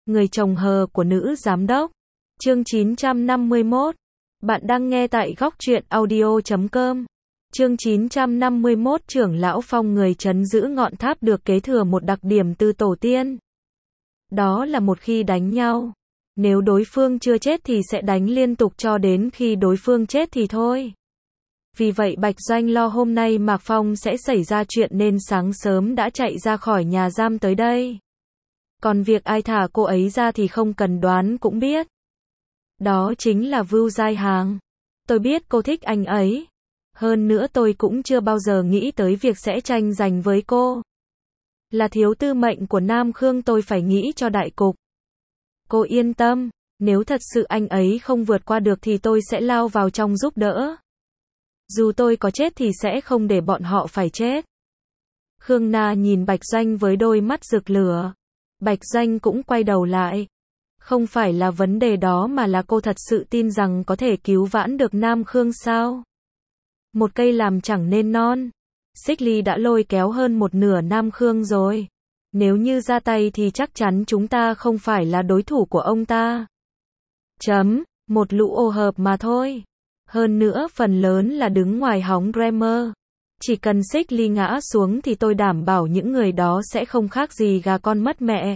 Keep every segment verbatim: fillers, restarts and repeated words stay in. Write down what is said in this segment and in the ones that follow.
Người chồng hờ của nữ giám đốc. Chương chín trăm năm mươi mốt. Bạn đang nghe tại góc truyện audio chấm com. Chương chín trăm năm mươi mốt. Trưởng lão Phong, người trấn giữ ngọn tháp, được kế thừa một đặc điểm từ tổ tiên. Đó là một khi đánh nhau, nếu đối phương chưa chết thì sẽ đánh liên tục cho đến khi đối phương chết thì thôi. Vì vậy Bạch Doanh lo hôm nay Mạc Phong sẽ xảy ra chuyện nên sáng sớm đã chạy ra khỏi nhà giam tới đây. Còn việc ai thả cô ấy ra thì không cần đoán cũng biết. Đó chính là Vưu Giai Hàng. Tôi biết cô thích anh ấy. Hơn nữa tôi cũng chưa bao giờ nghĩ tới việc sẽ tranh giành với cô. Là thiếu tư mệnh của Nam Khương, tôi phải nghĩ cho đại cục. Cô yên tâm, nếu thật sự anh ấy không vượt qua được thì tôi sẽ lao vào trong giúp đỡ. Dù tôi có chết thì sẽ không để bọn họ phải chết. Khương Na nhìn Bạch Doanh với đôi mắt rực lửa. Bạch Doanh cũng quay đầu lại. Không phải là vấn đề đó mà là cô thật sự tin rằng có thể cứu vãn được Nam Khương sao? Một cây làm chẳng nên non. Xích Ly đã lôi kéo hơn một nửa Nam Khương rồi. Nếu như ra tay thì chắc chắn chúng ta không phải là đối thủ của ông ta. Chấm, một lũ ô hợp mà thôi. Hơn nữa phần lớn là đứng ngoài hóng Dreamer. Chỉ cần Xích Ly ngã xuống thì tôi đảm bảo những người đó sẽ không khác gì gà con mất mẹ.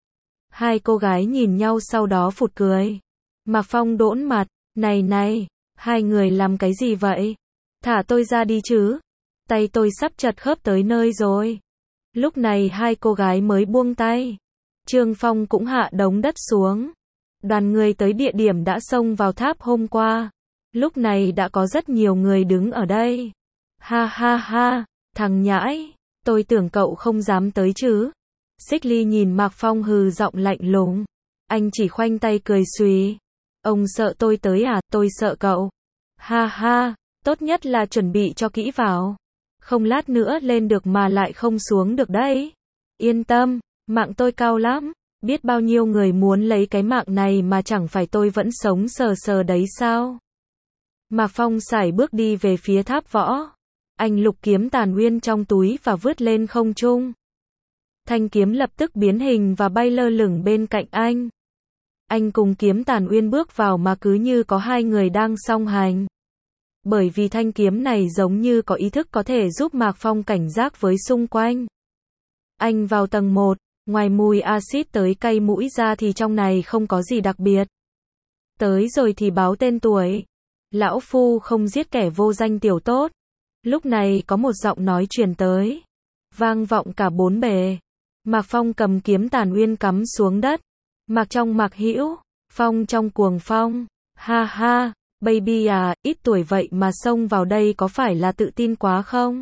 Hai cô gái nhìn nhau sau đó phụt cười. Mạc Phong đỗn mặt, này này, hai người làm cái gì vậy? Thả tôi ra đi chứ. Tay tôi sắp chật khớp tới nơi rồi. Lúc này hai cô gái mới buông tay. Trương Phong cũng hạ đống đất xuống. Đoàn người tới địa điểm đã xông vào tháp hôm qua. Lúc này đã có rất nhiều người đứng ở đây. Ha ha ha, thằng nhãi, tôi tưởng cậu không dám tới chứ. Xích Ly nhìn Mạc Phong hừ giọng lạnh lùng. Anh chỉ khoanh tay cười xùy. Ông sợ tôi tới à, tôi sợ cậu. Ha ha, tốt nhất là chuẩn bị cho kỹ vào. Không lát nữa lên được mà lại không xuống được đấy. Yên tâm, mạng tôi cao lắm. Biết bao nhiêu người muốn lấy cái mạng này mà chẳng phải tôi vẫn sống sờ sờ đấy sao. Mạc Phong sải bước đi về phía tháp võ. Anh lục kiếm tàn uyên trong túi và vứt lên không trung. Thanh kiếm lập tức biến hình và bay lơ lửng bên cạnh anh. Anh cùng kiếm tàn uyên bước vào mà cứ như có hai người đang song hành. Bởi vì thanh kiếm này giống như có ý thức có thể giúp Mạc Phong cảnh giác với xung quanh. Anh vào tầng một, ngoài mùi axit tới cay mũi ra thì trong này không có gì đặc biệt. Tới rồi thì báo tên tuổi. Lão phu không giết kẻ vô danh tiểu tốt. Lúc này có một giọng nói truyền tới. Vang vọng cả bốn bề. Mạc Phong cầm kiếm tàn uyên cắm xuống đất. Mạc trong Mạc Hữu, Phong trong Cuồng Phong. Ha ha, baby à, ít tuổi vậy mà xông vào đây có phải là tự tin quá không?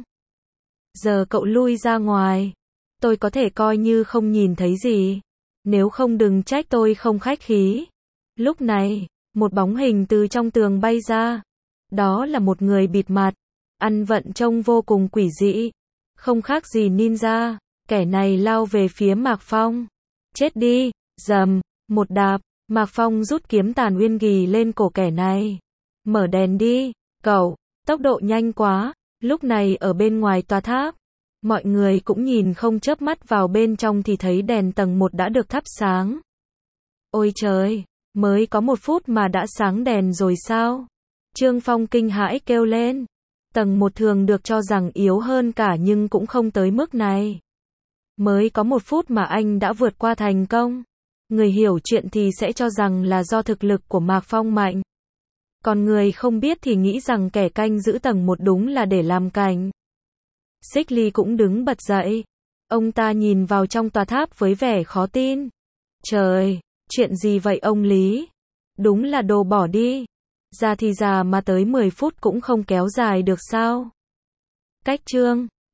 Giờ cậu lui ra ngoài. Tôi có thể coi như không nhìn thấy gì. Nếu không đừng trách tôi không khách khí. Lúc này, một bóng hình từ trong tường bay ra. Đó là một người bịt mặt. Ăn vận trông vô cùng quỷ dị. Không khác gì ninja. Kẻ này lao về phía Mạc Phong. Chết đi, dầm, một đạp. Mạc Phong rút kiếm tàn uyên ghì lên cổ kẻ này. Mở đèn đi, cậu, tốc độ nhanh quá. Lúc này ở bên ngoài tòa tháp, mọi người cũng nhìn không chớp mắt vào bên trong thì thấy đèn tầng một đã được thắp sáng. Ôi trời, mới có một phút mà đã sáng đèn rồi sao? Trương Phong kinh hãi kêu lên. Tầng một thường được cho rằng yếu hơn cả nhưng cũng không tới mức này. Mới có một phút mà anh đã vượt qua thành công. Người hiểu chuyện thì sẽ cho rằng là do thực lực của Mạc Phong mạnh. Còn người không biết thì nghĩ rằng kẻ canh giữ tầng một đúng là để làm cảnh. Xích Ly cũng đứng bật dậy. Ông ta nhìn vào trong tòa tháp với vẻ khó tin. Trời, chuyện gì vậy ông Lý? Đúng là đồ bỏ đi. Già thì già mà tới mười phút cũng không kéo dài được sao? Cách chương